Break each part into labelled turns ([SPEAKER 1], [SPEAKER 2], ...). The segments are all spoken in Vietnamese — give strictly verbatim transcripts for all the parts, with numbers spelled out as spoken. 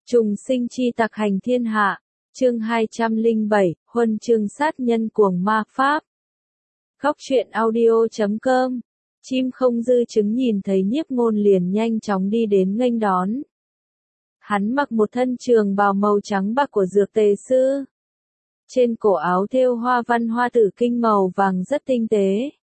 [SPEAKER 1] Trùng sinh chi tặc hành thiên hạ, chương hai trăm lẻ bảy, huân chương sát nhân cuồng ma pháp. Góc truyện audio chấm com. Chim không dư chứng nhìn thấy Nhiếp Ngôn liền nhanh chóng đi đến nghênh đón. Hắn mặc một thân trường bào màu trắng bạc của dược tề sư. Trên cổ áo thêu hoa văn hoa tử kinh màu vàng rất tinh tế.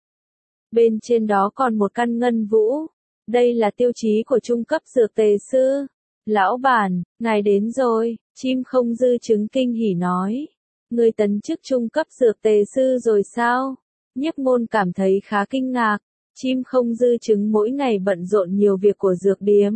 [SPEAKER 1] Bên trên đó còn một căn ngân vũ. Đây là tiêu chí của trung cấp dược tề sư. Lão bản, ngài đến rồi, chim không dư chứng kinh hỉ nói. Người tấn chức trung cấp dược tề sư rồi sao? Nhiếp Ngôn cảm thấy khá kinh ngạc. Chim không dư chứng mỗi ngày bận rộn nhiều việc của dược điếm,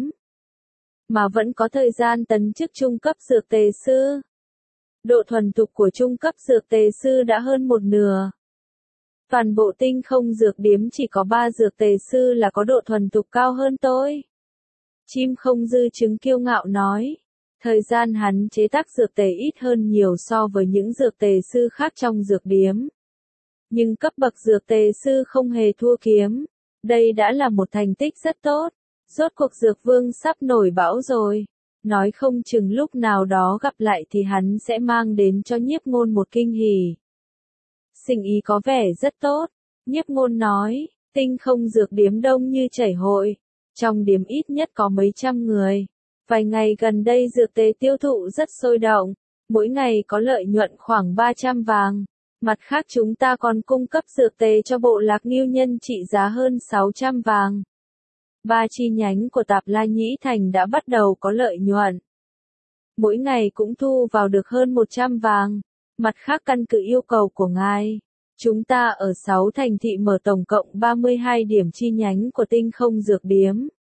[SPEAKER 1] mà vẫn có thời gian tấn chức trung cấp dược tề sư. Độ thuần thục của trung cấp dược tề sư đã hơn một nửa. Toàn bộ tinh không dược điếm chỉ có ba dược tề sư là có độ thuần thục cao hơn tôi. Chim không dư chứng kiêu ngạo nói. Thời gian hắn chế tác dược tề ít hơn nhiều so với những dược tề sư khác trong dược điếm. Nhưng cấp bậc dược tề sư không hề thua kiếm. Đây đã là một thành tích rất tốt. Rốt cuộc dược vương sắp nổi bão rồi. Nói không chừng lúc nào đó gặp lại thì hắn sẽ mang đến cho Nhiếp Ngôn một kinh hỉ. Sinh ý có vẻ rất tốt. Nhiếp Ngôn nói, tinh không dược điếm đông như chảy hội. Trong điếm ít nhất có mấy trăm người. Vài ngày gần đây dược tề tiêu thụ rất sôi động. Mỗi ngày có lợi nhuận khoảng ba trăm vàng. Mặt khác chúng ta còn cung cấp dược tề cho bộ lạc Ngưu Nhân trị giá hơn sáu trăm vàng. Ba chi nhánh của Tạp La Nhĩ Thành đã bắt đầu có lợi nhuận. Mỗi ngày cũng thu vào được hơn một trăm vàng. Mặt khác căn cứ yêu cầu của ngài, chúng ta ở sáu thành thị mở tổng cộng ba mươi hai điểm chi nhánh của tinh không dược điếm.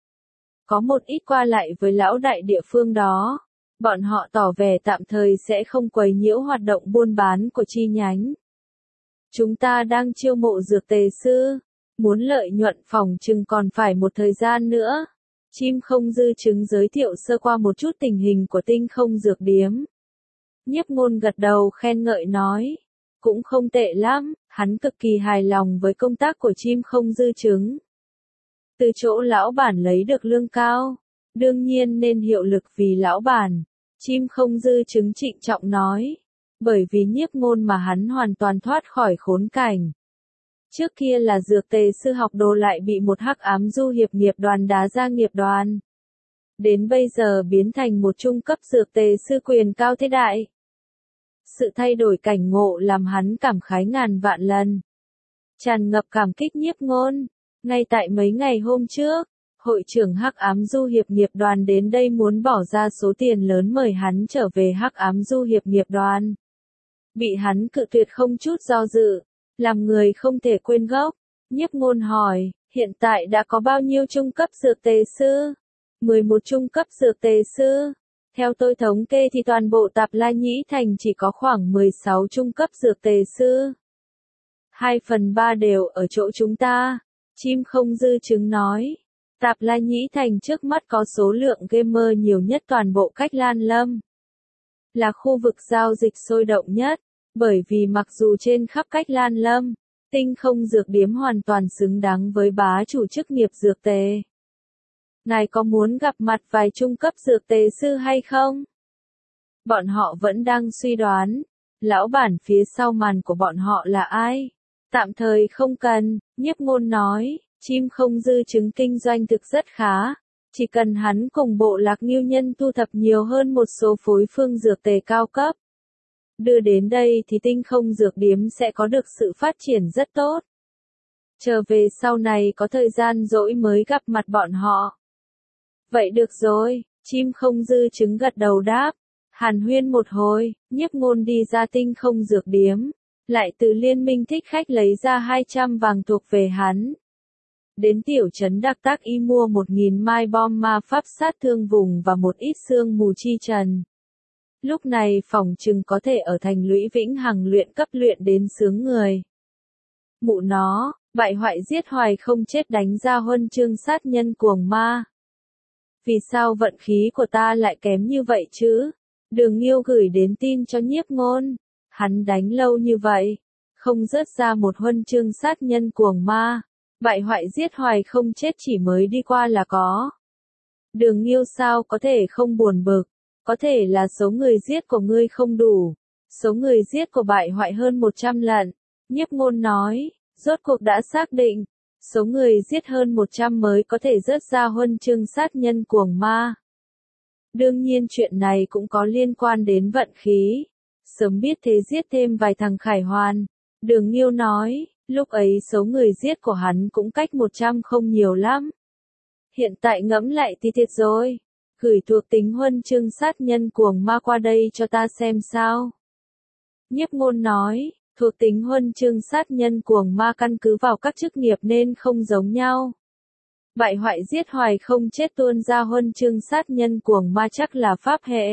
[SPEAKER 1] Có một ít qua lại với lão đại địa phương đó. Bọn họ tỏ vẻ tạm thời sẽ không quấy nhiễu hoạt động buôn bán của chi nhánh. Chúng ta đang chiêu mộ dược tề sư. Muốn lợi nhuận phòng chừng còn phải một thời gian nữa. Chim không dư chứng giới thiệu sơ qua một chút tình hình của tinh không dược điếm. Nhiếp Ngôn gật đầu khen ngợi nói. Cũng không tệ lắm, hắn cực kỳ hài lòng với công tác của chim không dư chứng. Từ chỗ lão bản lấy được lương cao. Đương nhiên nên hiệu lực vì lão bản. Chim không dư chứng trịnh trọng nói. Bởi vì Nhiếp Ngôn mà hắn hoàn toàn thoát khỏi khốn cảnh. Trước kia là dược tề sư học đồ lại bị một hắc ám du hiệp nghiệp đoàn đá ra nghiệp đoàn. Đến bây giờ biến thành một trung cấp dược tề sư quyền cao thế đại. Sự thay đổi cảnh ngộ làm hắn cảm khái ngàn vạn lần. Tràn ngập cảm kích Nhiếp Ngôn. Ngay tại mấy ngày hôm trước, hội trưởng hắc ám du hiệp nghiệp đoàn đến đây muốn bỏ ra số tiền lớn mời hắn trở về hắc ám du hiệp nghiệp đoàn. Bị hắn cự tuyệt không chút do dự. Làm người không thể quên gốc. Nhiếp Ngôn hỏi, hiện tại đã có bao nhiêu trung cấp dược tề sư? mười một trung cấp dược tề sư. Theo tôi thống kê thì toàn bộ Tạp La Nhĩ Thành chỉ có khoảng mười sáu trung cấp dược tề sư. Hai phần ba đều ở chỗ chúng ta. Chim không dư chứng nói. Tạp La Nhĩ Thành trước mắt có số lượng gamer nhiều nhất toàn bộ Cách Lan Lâm. Là khu vực giao dịch sôi động nhất. Bởi vì mặc dù trên khắp Cách Lan Lâm, tinh không dược điếm hoàn toàn xứng đáng với bá chủ chức nghiệp dược tề. Ngài có muốn gặp mặt vài trung cấp dược tề sư hay không? Bọn họ vẫn đang suy đoán, lão bản phía sau màn của bọn họ là ai? Tạm thời không cần, Nhiếp Ngôn nói, chim không dư chứng kinh doanh thực rất khá. Chỉ cần hắn cùng bộ lạc Ngưu Nhân thu thập nhiều hơn một số phối phương dược tề cao cấp. Đưa đến đây thì tinh không dược điếm sẽ có được sự phát triển rất tốt. Trở về sau này có thời gian rỗi mới gặp mặt bọn họ. Vậy được rồi, chim không dư chứng gật đầu đáp. Hàn huyên một hồi, Nhiếp Ngôn đi ra tinh không dược điếm. Lại từ liên minh thích khách lấy ra hai trăm vàng thuộc về hắn. Đến tiểu trấn Đặc Tác Y mua một nghìn mai bom ma pháp sát thương vùng và một ít xương mù chi trần. Lúc này phòng chừng có thể ở thành lũy Vĩnh Hằng luyện cấp luyện đến sướng người. Mụ nó, bại hoại giết hoài không chết đánh ra huân chương sát nhân cuồng ma. Vì sao vận khí của ta lại kém như vậy chứ? Đường Nghiêu gửi đến tin cho Nhiếp Ngôn. Hắn đánh lâu như vậy, không rớt ra một huân chương sát nhân cuồng ma. Bại hoại giết hoài không chết chỉ mới đi qua là có. Đường Nghiêu sao có thể không buồn bực. Có thể là số người giết của ngươi không đủ. Số người giết của bại hoại hơn một trăm lần. Nhiếp Ngôn nói, rốt cuộc đã xác định, số người giết hơn một trăm mới có thể rớt ra huân chương sát nhân cuồng ma. Đương nhiên chuyện này cũng có liên quan đến vận khí. Sớm biết thế giết thêm vài thằng khải hoàn. Đường Nghiêu nói, lúc ấy số người giết của hắn cũng cách một trăm không nhiều lắm. Hiện tại ngẫm lại thì thiệt rồi. Gửi thuộc tính huân chương sát nhân cuồng ma qua đây cho ta xem sao. Nhiếp Ngôn nói, thuộc tính huân chương sát nhân cuồng ma căn cứ vào các chức nghiệp nên không giống nhau. Bại hoại giết hoài không chết tuôn ra huân chương sát nhân cuồng ma chắc là pháp hệ.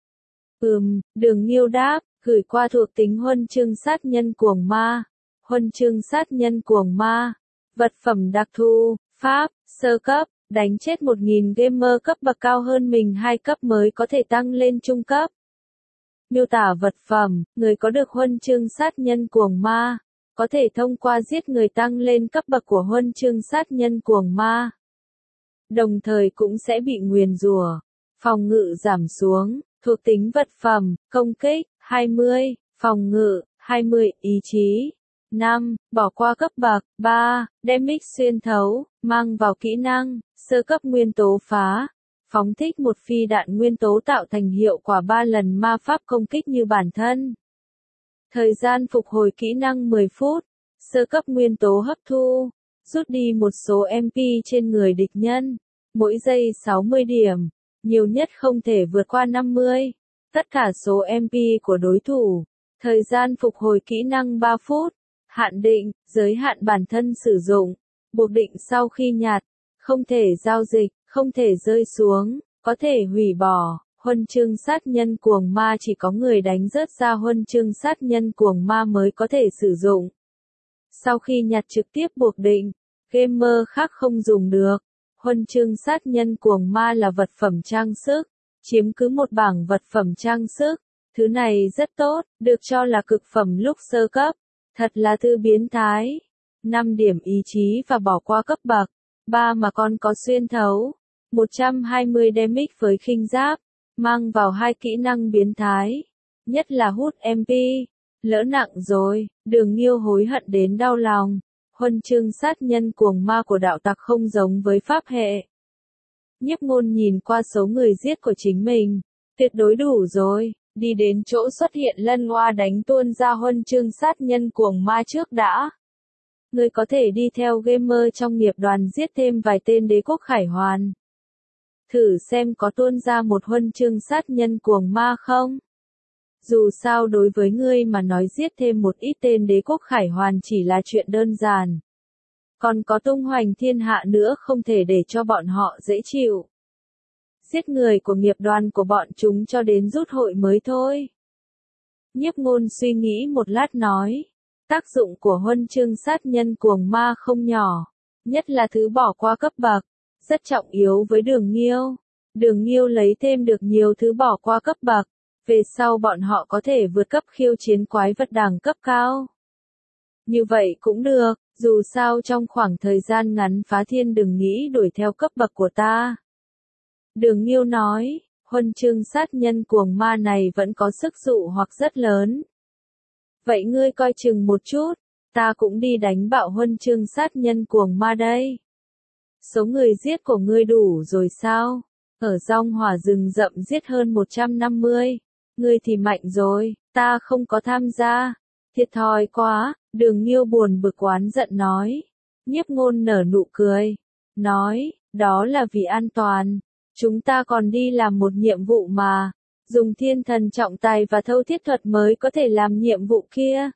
[SPEAKER 1] Ừm, Đường Nghiêu đáp, gửi qua thuộc tính huân chương sát nhân cuồng ma. Huân chương sát nhân cuồng ma. Vật phẩm đặc thù, pháp, sơ cấp, đánh chết một nghìn gamer cấp bậc cao hơn mình hai cấp mới có thể tăng lên trung cấp. Miêu tả vật phẩm, người có được huân chương sát nhân cuồng ma, có thể thông qua giết người tăng lên cấp bậc của huân chương sát nhân cuồng ma. Đồng thời cũng sẽ bị nguyền rủa, phòng ngự giảm xuống, thuộc tính vật phẩm, công kích, hai mươi, phòng ngự, hai mươi, ý chí, năm, bỏ qua cấp bậc, ba, damage xuyên thấu, mang vào kỹ năng, sơ cấp nguyên tố phá. Phóng thích một phi đạn nguyên tố tạo thành hiệu quả ba lần ma pháp công kích như bản thân. Thời gian phục hồi kỹ năng mười phút. Sơ cấp nguyên tố hấp thu. Rút đi một số em pê trên người địch nhân. Mỗi giây sáu mươi điểm. Nhiều nhất không thể vượt qua năm mươi. Tất cả số em pê của đối thủ. Thời gian phục hồi kỹ năng ba phút. Hạn định, giới hạn bản thân sử dụng. Buộc định sau khi nhặt. Không thể giao dịch. Không thể rơi xuống, có thể hủy bỏ, huân chương sát nhân cuồng ma chỉ có người đánh rớt ra huân chương sát nhân cuồng ma mới có thể sử dụng. Sau khi nhặt trực tiếp buộc định, gamer khác không dùng được. Huân chương sát nhân cuồng ma là vật phẩm trang sức, chiếm cứ một bảng vật phẩm trang sức. Thứ này rất tốt, được cho là cực phẩm lúc sơ cấp. Thật là thứ biến thái. năm điểm ý chí và bỏ qua cấp bậc. ba mà con có xuyên thấu. một trăm hai mươi damage với khinh giáp, mang vào hai kỹ năng biến thái, nhất là hút em pê, lỡ nặng rồi, Đường Nghiêu hối hận đến đau lòng, huân chương sát nhân cuồng ma của đạo tặc không giống với pháp hệ. Nhiếp Ngôn nhìn qua số người giết của chính mình, tuyệt đối đủ rồi, đi đến chỗ xuất hiện lân oa đánh tuôn ra huân chương sát nhân cuồng ma trước đã. Người có thể đi theo gamer trong nghiệp đoàn giết thêm vài tên đế quốc khải hoàn. Thử xem có tuôn ra một huân chương sát nhân cuồng ma không? Dù sao đối với ngươi mà nói giết thêm một ít tên đế quốc khải hoàn chỉ là chuyện đơn giản. Còn có tung hoành thiên hạ nữa không thể để cho bọn họ dễ chịu. Giết người của nghiệp đoàn của bọn chúng cho đến rút hội mới thôi. Nhiếp Ngôn suy nghĩ một lát nói. Tác dụng của huân chương sát nhân cuồng ma không nhỏ. Nhất là thứ bỏ qua cấp bậc. Rất trọng yếu với Đường Nghiêu. Đường Nghiêu lấy thêm được nhiều thứ bỏ qua cấp bậc. Về sau bọn họ có thể vượt cấp khiêu chiến quái vật đẳng cấp cao. Như vậy cũng được, dù sao trong khoảng thời gian ngắn Phá Thiên đừng nghĩ đuổi theo cấp bậc của ta. Đường Nghiêu nói, huân chương sát nhân cuồng ma này vẫn có sức dụ hoặc rất lớn. Vậy ngươi coi chừng một chút, ta cũng đi đánh bạo huân chương sát nhân cuồng ma đây. Số người giết của ngươi đủ rồi sao? Ở Dòng Hỏa rừng rậm giết hơn một trăm năm mươi. Ngươi thì mạnh rồi, ta không có tham gia. Thiệt thòi quá, Đường Nghiêu buồn bực oán giận nói. Nhiếp Ngôn nở nụ cười. Nói, đó là vì an toàn. Chúng ta còn đi làm một nhiệm vụ mà. Dùng thiên thần trọng tài và thâu thiết thuật mới có thể làm nhiệm vụ kia.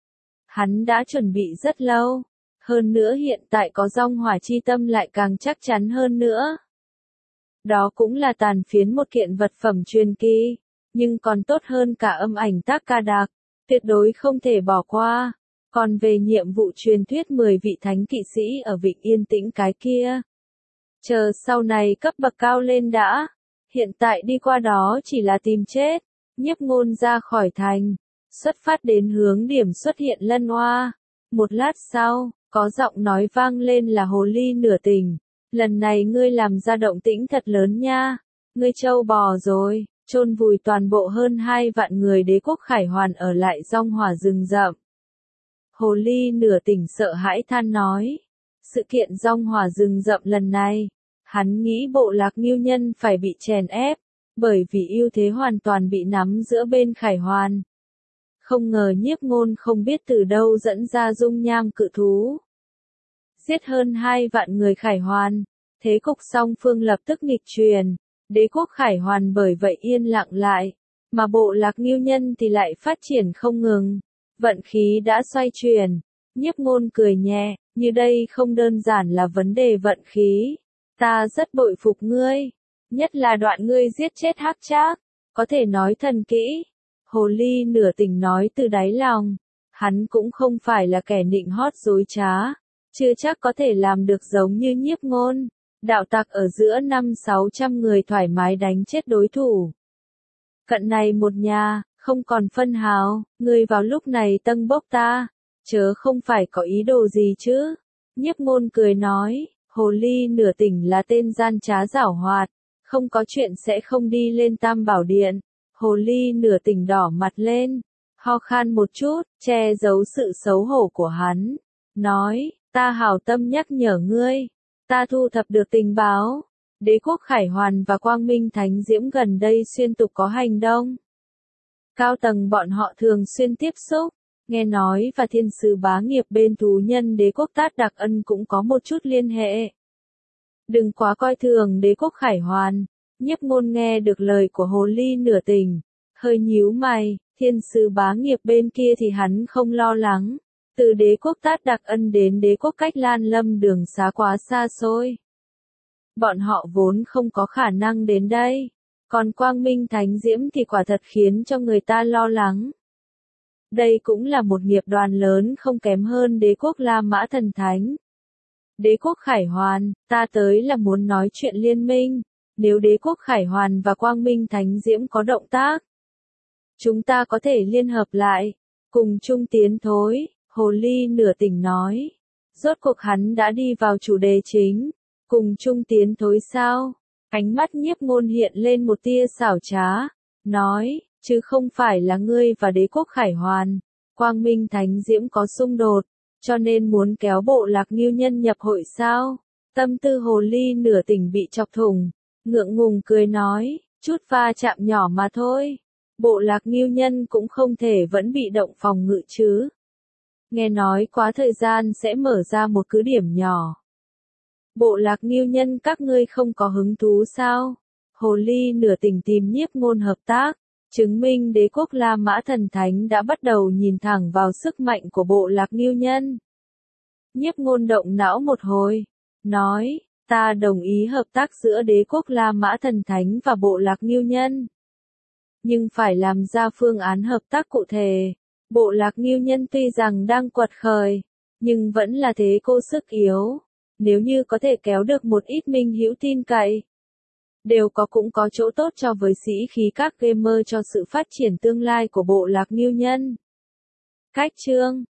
[SPEAKER 1] Hắn đã chuẩn bị rất lâu. Hơn nữa hiện tại có Dòng Hỏa chi tâm lại càng chắc chắn hơn nữa. Đó cũng là tàn phiến một kiện vật phẩm truyền kỳ. Nhưng còn tốt hơn cả âm ảnh tác ca đạc. Tuyệt đối không thể bỏ qua. Còn về nhiệm vụ truyền thuyết mười vị thánh kỵ sĩ ở Vịnh Yên Tĩnh cái kia. Chờ sau này cấp bậc cao lên đã. Hiện tại đi qua đó chỉ là tìm chết. Nhiếp Ngôn ra khỏi thành. Xuất phát đến hướng điểm xuất hiện lân oa. Một lát sau, có giọng nói vang lên là hồ ly nửa tỉnh. Lần này ngươi làm ra động tĩnh thật lớn nha. Ngươi trâu bò rồi. chôn vùi toàn bộ hơn hai vạn người đế quốc Khải Hoàn ở lại Dong Hỏa rừng rậm. Hồ Ly nửa tỉnh sợ hãi than nói, sự kiện Dong Hỏa rừng rậm lần này, hắn nghĩ bộ Lạc Ngưu Nhân phải bị chèn ép, bởi vì ưu thế hoàn toàn bị nắm giữa bên Khải Hoàn. Không ngờ Nhiếp Ngôn không biết từ đâu dẫn ra dung nham cự thú. Giết hơn hai vạn người Khải Hoàn, thế cục song phương lập tức nghịch chuyển, đế quốc Khải Hoàn bởi vậy yên lặng lại, mà bộ Lạc Ngưu Nhân thì lại phát triển không ngừng, vận khí đã xoay chuyển. Nhiếp Ngôn cười nhẹ, như đây không đơn giản là vấn đề vận khí, ta rất bội phục ngươi, nhất là đoạn ngươi giết chết Hắc Trác, có thể nói thần kỹ. Hồ Ly nửa tỉnh nói từ đáy lòng, hắn cũng không phải là kẻ nịnh hót dối trá, chưa chắc có thể làm được giống như Nhiếp Ngôn, đạo tặc ở giữa năm sáu trăm người thoải mái đánh chết đối thủ. Cận này một nhà, không còn phân hào, ngươi vào lúc này tâng bốc ta, chớ không phải có ý đồ gì chứ. Nhiếp Ngôn cười nói, Hồ Ly nửa tỉnh là tên gian trá giảo hoạt, không có chuyện sẽ không đi lên Tam Bảo Điện. Hồ Ly nửa tỉnh đỏ mặt lên, ho khan một chút, che giấu sự xấu hổ của hắn, nói, ta hảo tâm nhắc nhở ngươi, ta thu thập được tình báo, đế quốc Khải Hoàn và Quang Minh Thánh Diễm gần đây xuyên tục có hành động. Cao tầng bọn họ thường xuyên tiếp xúc, nghe nói và thiên sứ bá nghiệp bên thú nhân đế quốc Tát Đặc Ân cũng có một chút liên hệ. Đừng quá coi thường đế quốc Khải Hoàn. Nhiếp Ngôn nghe được lời của Hồ Ly nửa tỉnh, hơi nhíu mày, thiên sứ bá nghiệp bên kia thì hắn không lo lắng, từ đế quốc Tát Đặc Ân đến đế quốc Cách Lan Lâm đường xá quá xa xôi. Bọn họ vốn không có khả năng đến đây, còn Quang Minh Thánh Diễm thì quả thật khiến cho người ta lo lắng. Đây cũng là một nghiệp đoàn lớn không kém hơn đế quốc La Mã Thần Thánh. Đế quốc Khải Hoàn, ta tới là muốn nói chuyện liên minh. Nếu đế quốc Khải Hoàn và Quang Minh Thánh Diễm có động tác, chúng ta có thể liên hợp lại, cùng chung tiến thối, Hồ Ly nửa tỉnh nói. Rốt cuộc hắn đã đi vào chủ đề chính, cùng chung tiến thối sao? Ánh mắt Nhiếp Ngôn hiện lên một tia xảo trá, nói, chứ không phải là ngươi và đế quốc Khải Hoàn, Quang Minh Thánh Diễm có xung đột, cho nên muốn kéo bộ Lạc Ngưu Nhân nhập hội sao? Tâm tư Hồ Ly nửa tỉnh bị chọc thủng. Ngượng ngùng cười nói, chút va chạm nhỏ mà thôi. Bộ Lạc Ngưu Nhân cũng không thể vẫn bị động phòng ngự chứ. Nghe nói quá thời gian sẽ mở ra một cứ điểm nhỏ. Bộ Lạc Ngưu Nhân các ngươi không có hứng thú sao? Hồ Ly nửa tỉnh tìm Nhiếp Ngôn hợp tác, chứng minh đế quốc La Mã Thần Thánh đã bắt đầu nhìn thẳng vào sức mạnh của bộ Lạc Ngưu Nhân. Nhiếp Ngôn động não một hồi, nói, ta đồng ý hợp tác giữa đế quốc La Mã Thần Thánh và bộ Lạc Ngưu Nhân. Nhưng phải làm ra phương án hợp tác cụ thể. Bộ Lạc Ngưu Nhân tuy rằng đang quật khởi, nhưng vẫn là thế cô sức yếu. Nếu như có thể kéo được một ít minh hữu tin cậy, đều có cũng có chỗ tốt cho với sĩ khí các gamer cho sự phát triển tương lai của bộ Lạc Ngưu Nhân. Cách chương